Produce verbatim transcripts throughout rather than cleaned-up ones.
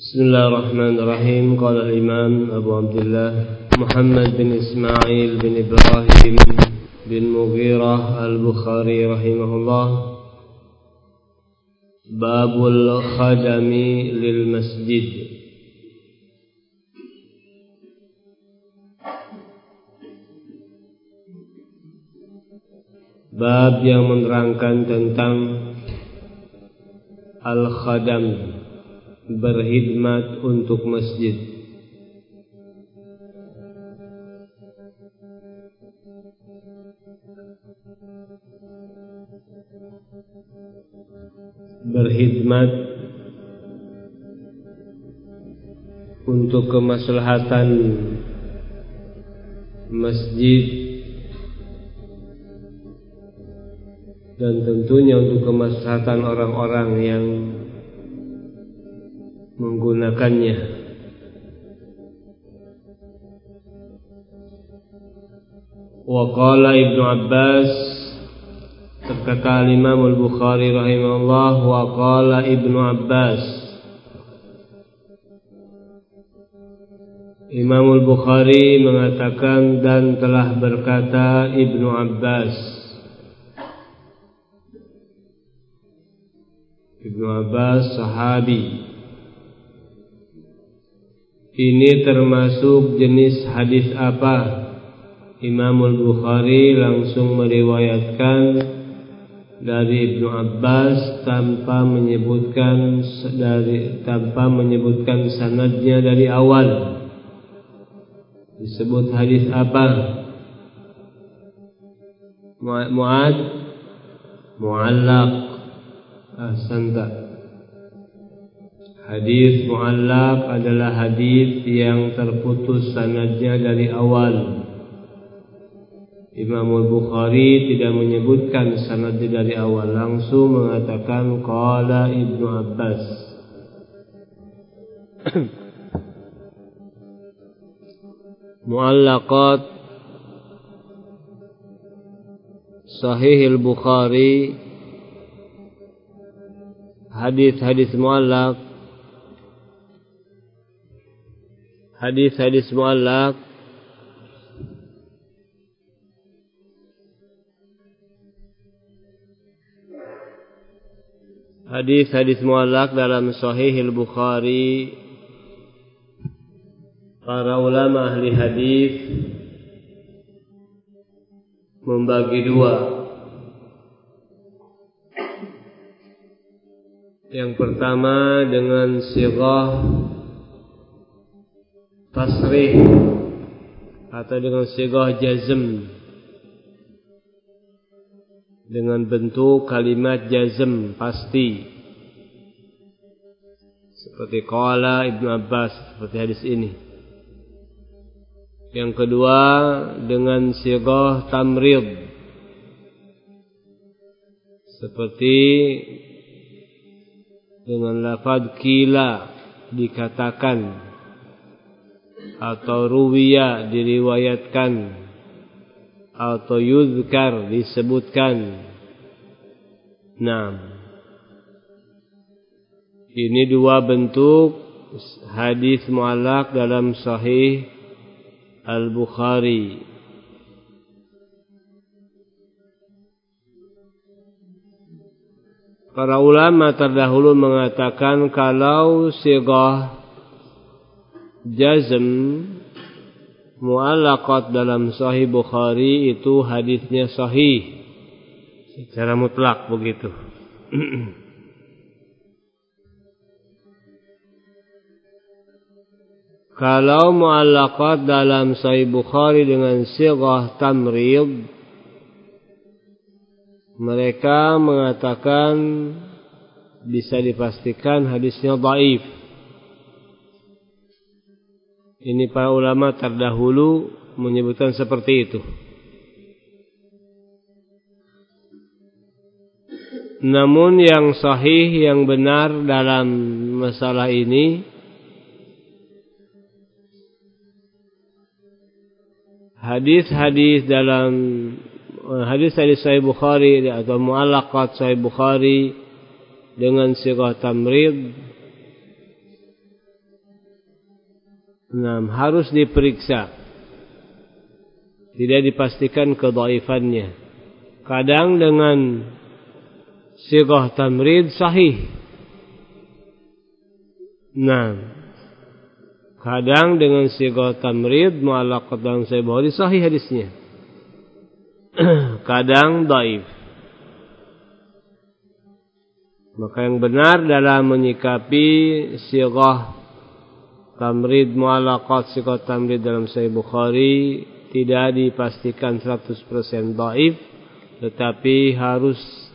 Bismillahirrahmanirrahim. Qala al-Imam Abu Abdullah Muhammad bin Ismail bin Ibrahim bin Mughirah al-Bukhari rahimahullah. Babul khadami lil masjid. Bab yang menerangkan tentang al-khadam, berkhidmat untuk masjid. Berkhidmat untuk kemaslahatan masjid dan tentunya untuk kemaslahatan orang-orang yang menggunakannya. Wa qala Ibnu Abbas, berkata Imam Al-Bukhari rahimahullah, wa qala Ibnu Abbas, Imam Al-Bukhari mengatakan dan telah berkata Ibnu Abbas. Ibnu Abbas sahabi. Ini termasuk jenis hadis apa? Imam Al-Bukhari langsung meriwayatkan dari Ibnu Abbas tanpa menyebutkan dari tanpa menyebutkan sanadnya dari awal. Disebut hadis apa? Mu'ad mu'allaq. Ahsanta. Hadis mu'allaq adalah hadis yang terputus sanadnya dari awal. Imam Al-Bukhari tidak menyebutkan sanadnya dari awal, langsung mengatakan qala Ibnu Abbas. Mu'allaqat Sahih Al-Bukhari, hadis-hadis mu'allaq, hadis-hadis mu'allaq hadis-hadis mu'allaq dalam Sahih Al-Bukhari, para ulama ahli hadis membagi dua. Yang pertama dengan sighah tasrih atau dengan sighah jazm, dengan bentuk kalimat jazm pasti, seperti qala Ibnu Abbas, seperti hadis ini. Yang kedua dengan sighah tamrid, seperti dengan lafaz qila, dikatakan, atau ruwiya, diriwayatkan, atau yuzkar, disebutkan. Nah, ini dua bentuk hadis mu'allaq dalam Sahih Al-Bukhari. Para ulama terdahulu mengatakan kalau sighah jazm mu'allaqat dalam Sahih Bukhari itu hadisnya sahih secara mutlak begitu. Kalau mu'allaqat dalam Sahih Bukhari dengan sighah tamrid, mereka mengatakan bisa dipastikan hadisnya dhaif. Ini para ulama terdahulu menyebutkan seperti itu. Namun yang sahih, yang benar dalam masalah ini, hadis-hadis dalam hadis-hadis Sahih Bukhari atau mu'allaqat Sahih Bukhari dengan sighah tamrid Nah, harus diperiksa. Tidak dipastikan kedhaifannya. Kadang dengan sighah tamrid sahih. Nah, kadang dengan sighah tamrid mu'allaq dan sahih Bukhari sahih hadisnya. Kadang dhaif. Maka yang benar dalam menyikapi sighah tamrid mu'allaqat, sighah tamrid dalam sahih Bukhari tidak dipastikan seratus persen dhaif, tetapi harus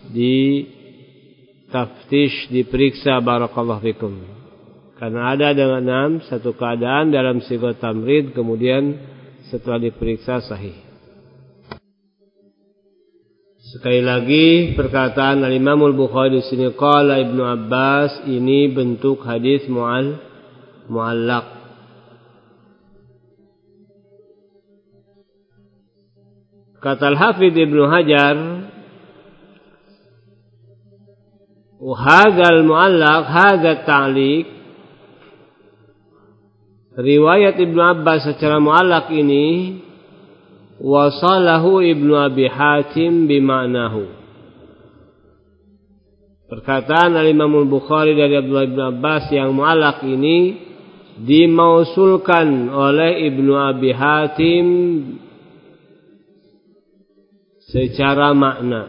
ditaftish, diperiksa barakallahu fikum. Karena ada dengan satu keadaan dalam sighah tamrid kemudian setelah diperiksa sahih. Sekali lagi perkataan Al-Imam Al-Bukhari di sini qala Ibnu Abbas, ini bentuk hadis mu'al mu'allaq. Kata Al-Hafidz Ibnu Hajar, wa hadzal mu'allaq hadza ta'liq, riwayat Ibnu Abbas secara mu'allaq ini wasalahu Ibnu Abi Hatim bima'nahu. Perkataan Al-Imam Al-Bukhari dari Abdullah bin Abbas yang mu'allaq ini dimausulkan oleh Ibnu Abi Hatim secara makna.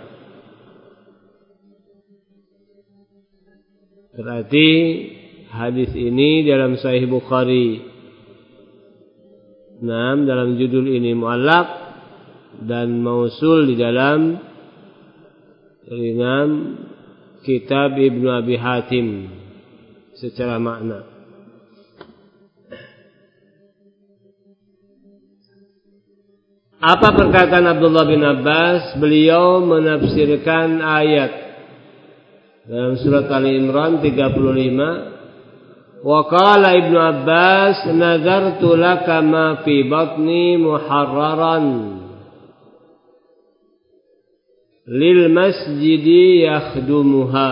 Berarti hadis ini dalam Sahih Bukhari, nah, dalam judul ini mu'allaq dan mausul di dalam ringan kitab Ibnu Abi Hatim secara makna. Apa perkataan Abdullah bin Abbas? Beliau menafsirkan ayat dalam surat Ali Imran tiga puluh lima. Wa qala Ibnu Abbas nazartu laka ma fi batni muharraran lil masjidi yakhdumuha.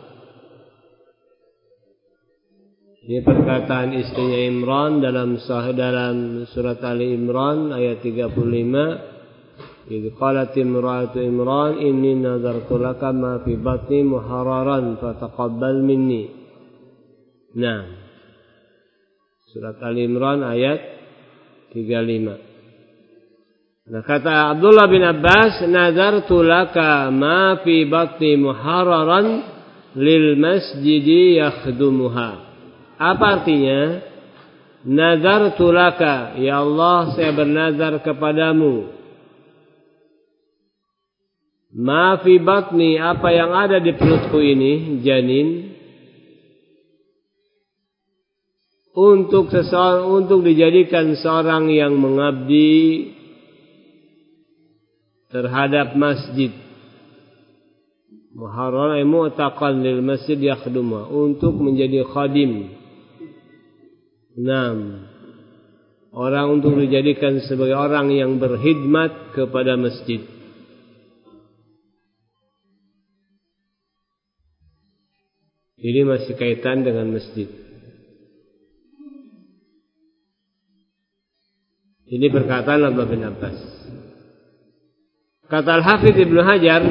Ini perkataan istrinya Imran dalam sahih dalam surat Ali Imran ayat tiga puluh lima. Idh qalat imra'atu Imran inni nazartu laka ma fi batni muharraran fataqabbal minni. Nah, surat Ali Imran ayat tiga puluh lima. Nah, kata Abdullah bin Abbas, nazartu laka ma fi batni muharraran lil masjidi yakhdumuha. Apa artinya? Nazartu laka, ya Allah, saya bernazar kepadamu. Ma fi batni, apa yang ada di perutku ini, janin, untuk seseorang, untuk dijadikan seorang yang mengabdi terhadap masjid. Muharrar mu'taqan lil masjid yakhdumuha, untuk menjadi khadim. Enam, orang untuk dijadikan sebagai orang yang berkhidmat kepada masjid. Ini masih kaitan dengan masjid. Ini perkataan Abdullah bin Abbas. Kata Al-Hafidz Ibnu Hajar,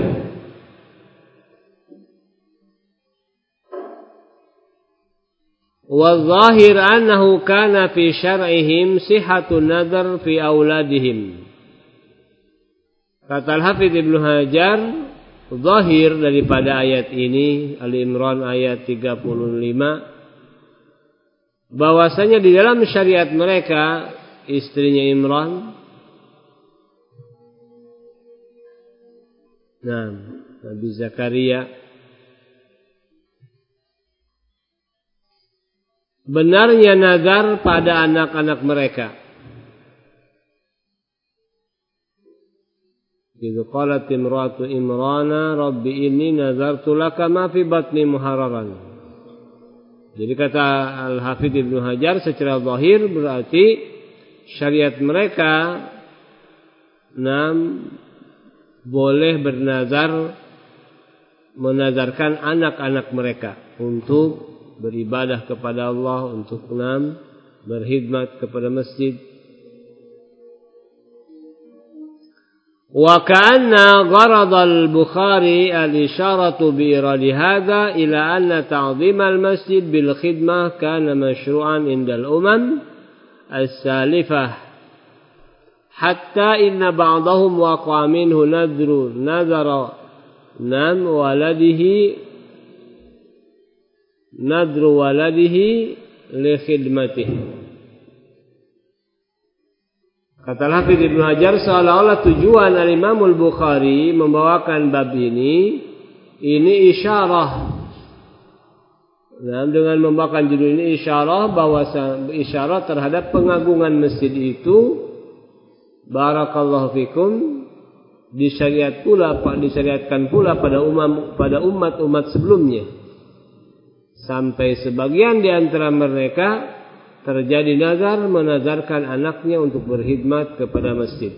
wa zahir annahu kana fi syar'ihim sihhatun nadhar fi auladihim. Kata Al-Hafidz Ibnu Hajar, zahir daripada ayat ini, Ali Imran ayat tiga puluh lima, bahwasanya di dalam syariat mereka, istrinya Imran, nah, Nabi Zakaria, benarnya nazar pada anak-anak mereka. Idh qalat imratu Imrana rabbi inni nazartu laka ma fi batni muharraran. Jadi kata Al-Hafidz Ibnu Hajar secara zahir berarti syariat mereka enam boleh bernazar, menazarkan anak-anak mereka untuk beribadah kepada Allah, untuk enam berkhidmat kepada masjid. Wa ka'anna gharad al-Bukhari al-isharatu bi iradi hadha ila anna ta'zim al-masjid bil khidmah kana mashru'an indal umam as-salifah hatta inna ba'dahum waqa'a minhu nadru nadara nam waladihi nadru waladihi li khidmatihi. Kata Hafidz Ibnu Hajar, seolah-olah tujuan Al-Imam Al-Bukhari membawakan bab ini, ini isyarah. Nah, dengan membawakan judul ini isyarah bahwa isyarah terhadap pengagungan masjid itu, barakallahu fikum, disyariat pula, disyariatkan pula pada umat pada umat-umat sebelumnya. Sampai sebagian di antara mereka terjadi nazar menazarkan anaknya untuk berkhidmat kepada masjid.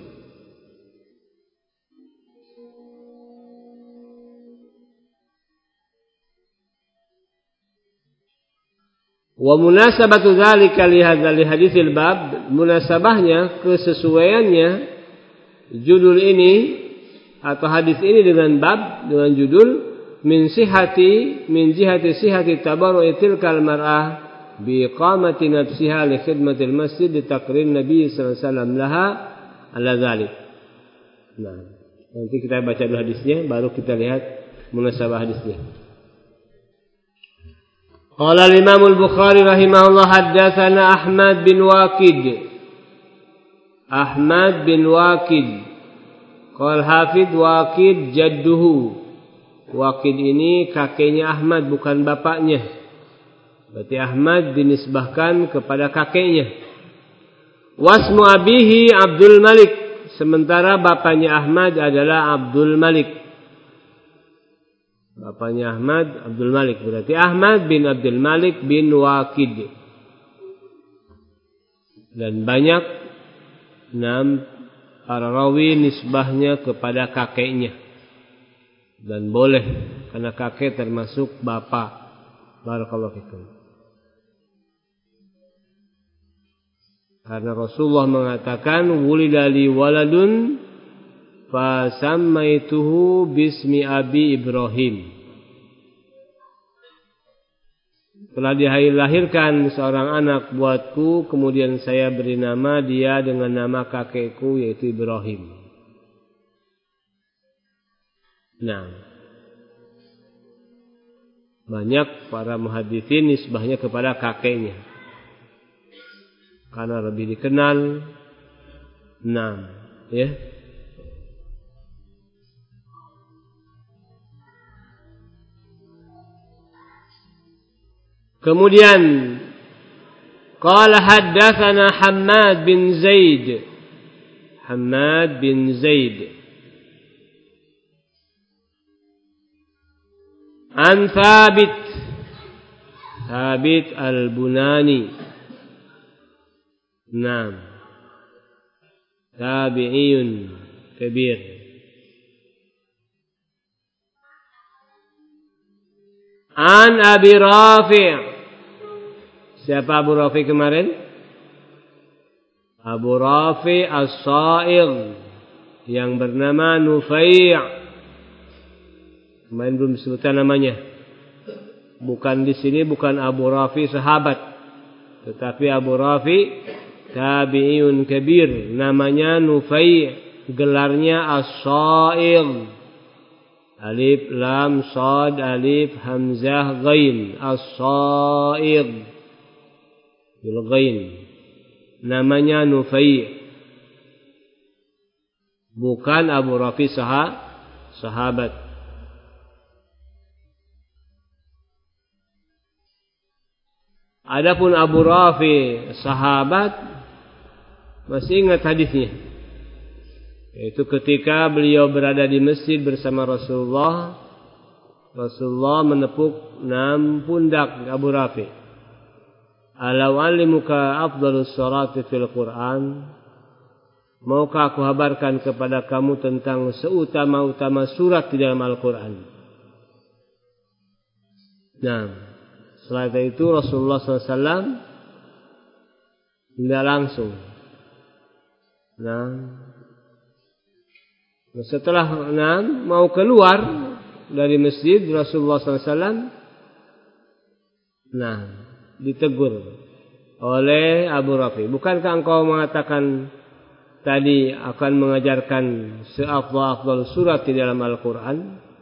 Wa munasabatu dzalika li hadzal haditsil bab, munasabahnya, kesesuaiannya judul ini atau hadis ini dengan bab, dengan judul min sihhati min jihati sihhati tabarru'i tilkal mar'ah biqamati nafsiha li khidmatil masjid li taqrir Nabi sallallahu alaihi wasallam laha ala dzalik. Nah, nanti kita baca dulu hadisnya baru kita lihat munasabah hadisnya. Qala al-Imam al-Bukhari rahimahullah haddatsana Ahmad bin Waqid. Ahmad bin Waqid. Qala Hafidz Waqid jadduhu. Waqid ini kakeknya Ahmad, bukan bapaknya. Berarti Ahmad dinisbahkan kepada kakeknya. Wasmu abihi Abdul Malik. Sementara bapaknya Ahmad adalah Abdul Malik. Bapaknya Ahmad Abdul Malik. Berarti Ahmad bin Abdul Malik bin Waqid. Dan banyak enam para rawi nisbahnya kepada kakeknya. Dan boleh, karena kakek termasuk bapak. Barakallahu fikum. Karena Rasulullah mengatakan wulida li waladun fa sammaituhu bismi abi Ibrahim. Telah dilahirkan seorang anak buatku, kemudian saya beri nama dia dengan nama kakekku yaitu Ibrahim. Nah, banyak para muhaditsin nisbahnya kepada kakeknya karena lebih dikenal. Nah, ya. Kemudian qala haddatsana Hammad bin Zaid. Hammad bin Zaid an Thabit Thabit al-Bunani. Naam, tabi'iyun kabir. An Abi Rafi'. Siapa Abu Rafi' kemarin? Abu Rafi' As-Sa'igh yang bernama Nufai'. Kemarin belum disebutkan namanya. Bukan di sini, bukan Abu Rafi sahabat, tetapi Abu Rafi tabi'iyun kabir, namanya Nufai', gelarnya As-Sa'igh. Alif lam sad alif hamzah ghain, As-Sa'igh bil ghain. Namanya Nufai'. Bukan Abu Rafi sah sahabat. Adapun Abu Rafi sahabat, masih ingat hadisnya? Yaitu ketika beliau berada di masjid bersama Rasulullah, Rasulullah menepuk enam pundak Abu Rafi. Ala u'allimuka afdhalus sholati fil Qur'an? Maukah aku kabarkan kepada kamu tentang seutama-utama surat di dalam Al-Quran? Nah, setelah itu Rasulullah shallallahu alaihi wasallam Tidak langsung. Nah, setelah nah, mau keluar dari masjid Rasulullah sallallahu alaihi wasallam, nah, ditegur oleh Abu Rafi. Bukankah engkau mengatakan tadi akan mengajarkan seafdal-afdal surat di dalam Al-Quran?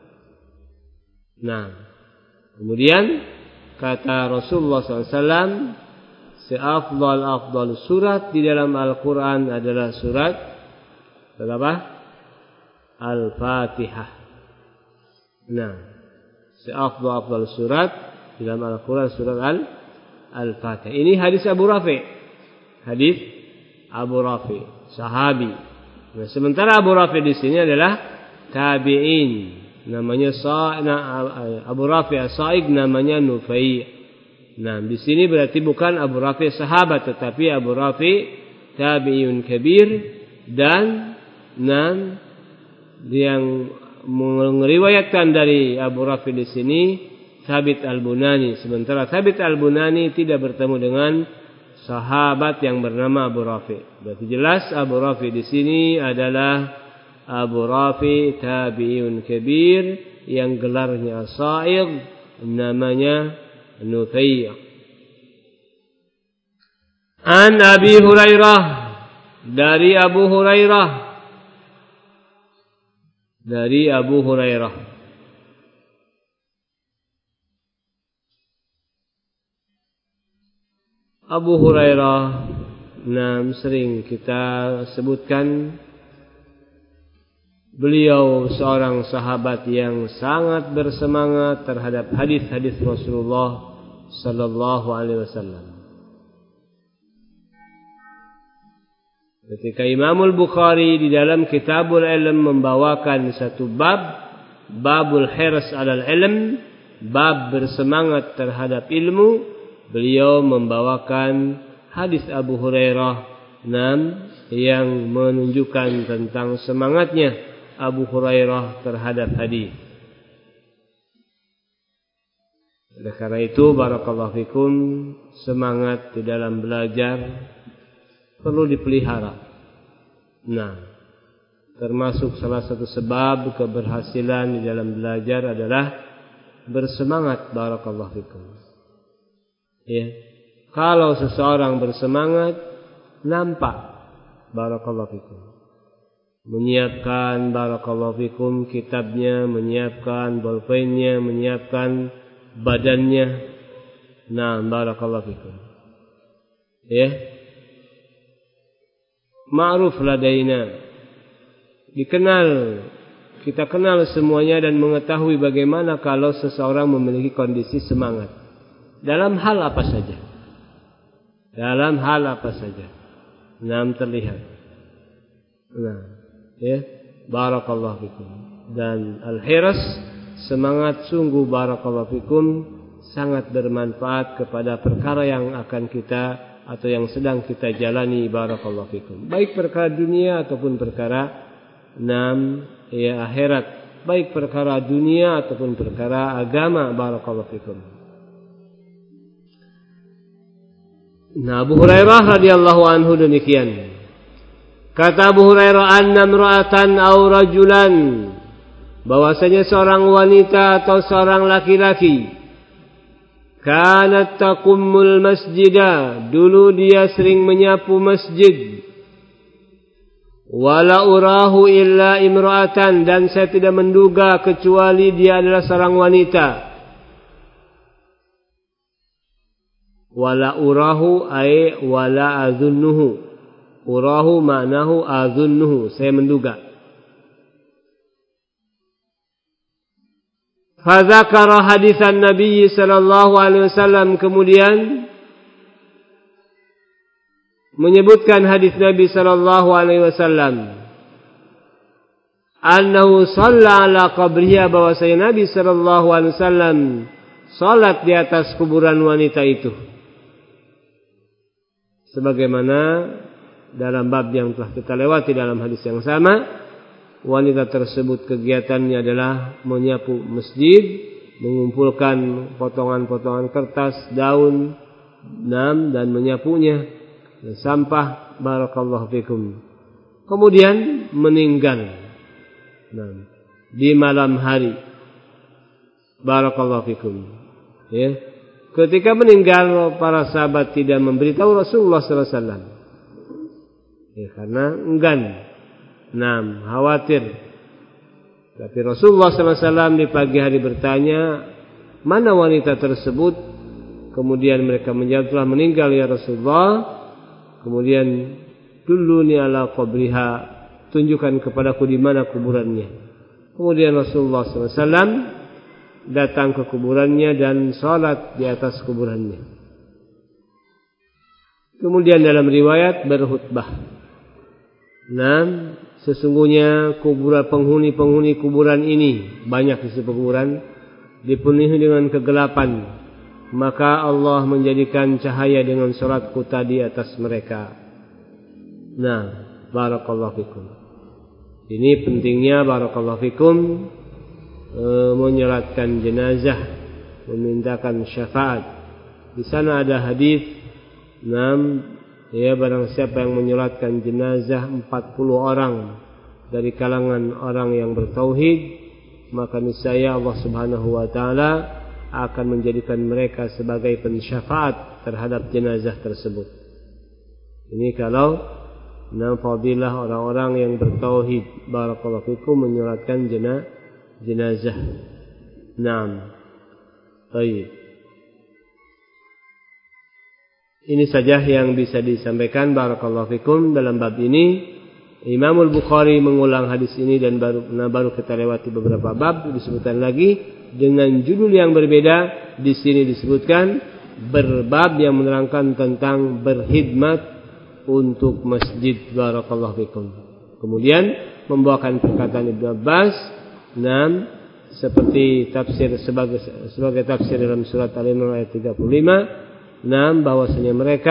Nah, kemudian kata Rasulullah sallallahu alaihi wasallam, seafdal-afdal surat di dalam Al-Quran adalah surat apa? Al-Fatihah. Nah, seafdal-afdal surat di dalam Al-Quran surat Al Al-Fatihah. Ini hadis Abu Rafi. Hadis Abu Rafi, sahabi. Nah, sementara Abu Rafi di sini adalah tabi'in. Namanya Sa Abu Rafi As-Sa'id, namanya Nufai. Nah, di sini berarti bukan Abu Rafi sahabat, tetapi Abu Rafi tabi'un kabir, dan nan yang meriwayatkan dari Abu Rafi di sini Thabit Al-Bunani. Sementara Thabit Al-Bunani tidak bertemu dengan sahabat yang bernama Abu Rafi. Berarti jelas Abu Rafi di sini adalah Abu Rafi tabi'un kabir yang gelarnya As-Sa'id, namanya Nufai'. An Abi Hurairah, dari Abu Hurairah, dari Abu Hurairah. Abu Hurairah, nah, sering kita sebutkan, beliau seorang sahabat yang sangat bersemangat terhadap hadis-hadis Rasulullah sallallahu alaihi wasallam. Ketika Imam Al-Bukhari di dalam Kitabul Ilm membawakan satu bab, babul hirs 'alal ilm, bab bersemangat terhadap ilmu, beliau membawakan hadis Abu Hurairah enam yang menunjukkan tentang semangatnya Abu Hurairah terhadap hadis. Oleh karena itu, barakallahu fikum, semangat di dalam belajar perlu dipelihara. Nah, termasuk salah satu sebab keberhasilan di dalam belajar adalah bersemangat, barakallahu fikum. Ya, kalau seseorang bersemangat, nampak, barakallahu fikum, menyiapkan, barakallahu fikum, kitabnya, menyiapkan bolpennya, menyiapkan badannya. Nah, barakallahu fikum. Ya, ma'ruf ladaina, dikenal, kita kenal semuanya dan mengetahui bagaimana kalau seseorang memiliki kondisi semangat dalam hal apa saja. Dalam hal apa saja. Nah, terlihat. Nah, ya, barakallahu fikum. Dan al-hirs, semangat sungguh, barakallahu fikum, sangat bermanfaat kepada perkara yang akan kita atau yang sedang kita jalani, barakallahu fikum. Baik perkara dunia ataupun perkara enam ya akhirat, baik perkara dunia ataupun perkara agama, barakallahu fikum. Nah, Abu Hurairah radhiyallahu anhu demikian. Kata Abu Hurairah, anna imra'atan aw rajulan, bahwasanya seorang wanita atau seorang laki-laki, kanat taqummul masjidah, dulu dia sering menyapu masjid, wala urahu illa imra'atan, dan saya tidak menduga kecuali dia adalah seorang wanita. Wala urahu ay wala azunnuhu, urahu maknahu azunnuhu, saya menduga. Fadzakara hadisan Nabi sallallahu alaihi wasallam, kemudian menyebutkan hadis Nabi sallallahu alaihi wasallam, annahu shalla ala qabriha, bahwasanya Nabi sallallahu alaihi wasallam salat di atas kuburan wanita itu. Sebagaimana dalam bab yang telah kita lewati dalam hadis yang sama, wanita tersebut kegiatannya adalah menyapu masjid, mengumpulkan potongan-potongan kertas, daun, nam, dan menyapunya. sampah, barakallahu fikum. Kemudian meninggal nah, di malam hari, barakallahu fikum. Ya. Ketika meninggal, para sahabat tidak memberitahu Rasulullah sallallahu alaihi wasallam. Ya, karena enggan, nah, khawatir. Tapi Rasulullah sallallahu alaihi wasallam di pagi hari bertanya, mana wanita tersebut? Kemudian mereka menjawab, telah meninggal ya Rasulullah. Kemudian, dulluni ala qabriha, tunjukkan kepadaku di mana kuburannya. Kemudian Rasulullah sallallahu alaihi wasallam datang ke kuburannya dan salat di atas kuburannya. Kemudian dalam riwayat berkhutbah. Nah, sesungguhnya kuburan penghuni-penghuni kuburan ini, banyak di kuburan, dipenuhi dengan kegelapan. Maka Allah menjadikan cahaya dengan salatku tadi atas mereka. Nah, barakallahu fikum. Ini pentingnya barakallahu fikum e, menyolatkan jenazah, memintakan syafaat. Di sana ada hadis, enam, ya, barang siapa yang menyolatkan jenazah empat puluh orang dari kalangan orang yang bertauhid, maka niscaya Allah Subhanahu wa taala akan menjadikan mereka sebagai pensyafaat terhadap jenazah tersebut. Ini kalau enam fadilah orang-orang yang bertauhid, barakallahu fikum, menyolatkan jenazah. Naam. Baik. Ini saja yang bisa disampaikan, barakallahu fikum, dalam bab ini. Imam Al-Bukhari mengulang hadis ini dan baru nah baru kita lewati beberapa bab, disebutkan lagi dengan judul yang berbeda. Di sini disebutkan berbab yang menerangkan tentang berkhidmat untuk masjid, barakallahu fikum. Kemudian membawakan perkataan Ibnu Abbas, enam, seperti tafsir sebagai sebagai tafsir dalam surat Al-Imran ayat tiga puluh lima, enam, bahwasanya mereka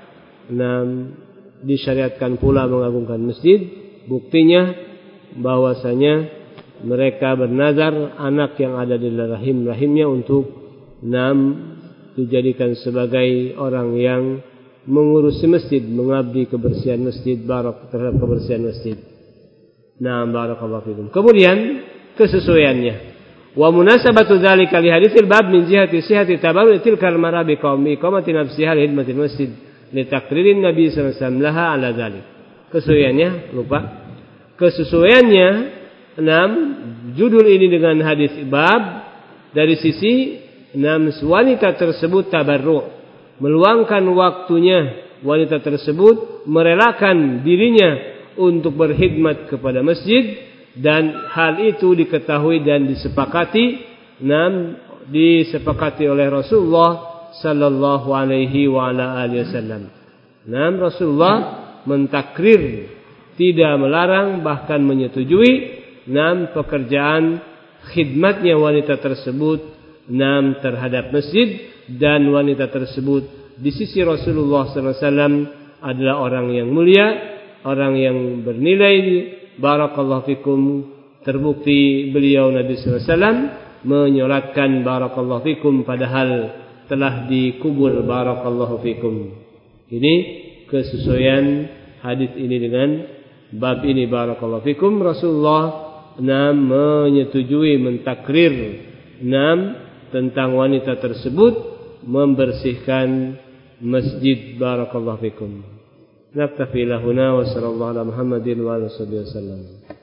enam disyariatkan pula mengagungkan masjid. Buktinya bahwasanya mereka bernazar anak yang ada di rahim rahimnya untuk enam dijadikan sebagai orang yang mengurusi masjid, mengabdi kebersihan masjid, barak terhadap kebersihan masjid. Nah, barakallahu fikum. Kemudian kesesuaiannya. Wa munasabatu dzalika li haditsil bab min jihati sihhati tabarru tilkal marabi qaumi qamati nafsiha li khidmatil masjid li taqririn nabi sallallahu alaihi wasallam laha ala dzalik. Kesesuaiannya, lupa. Kesesuaiannya, enam, judul ini dengan hadis bab dari sisi enam, wanita tersebut tabarru, meluangkan waktunya, wanita tersebut merelakan dirinya untuk berkhidmat kepada masjid, dan hal itu diketahui dan disepakati, enam, disepakati oleh Rasulullah sallallahu alaihi wa ala alihi wasallam. Enam, Rasulullah mentakrir, tidak melarang, bahkan menyetujui enam pekerjaan khidmatnya wanita tersebut enam terhadap masjid, dan wanita tersebut di sisi Rasulullah sallallahu alaihi wasallam adalah orang yang mulia, orang yang bernilai, barakallahu fikum. Terbukti beliau Nabi sallallahu alaihi wasallam menyolatkan barakallahu fikum padahal telah dikubur, barakallahu fikum. Ini kesesuaian hadis ini dengan bab ini, barakallahu fikum. Rasulullah enam menyetujui, mentakrir enam tentang wanita tersebut membersihkan masjid, barakallahu fikum. Naktafi lahuna wa sallallahu ala Muhammadin wa alihi wasallam.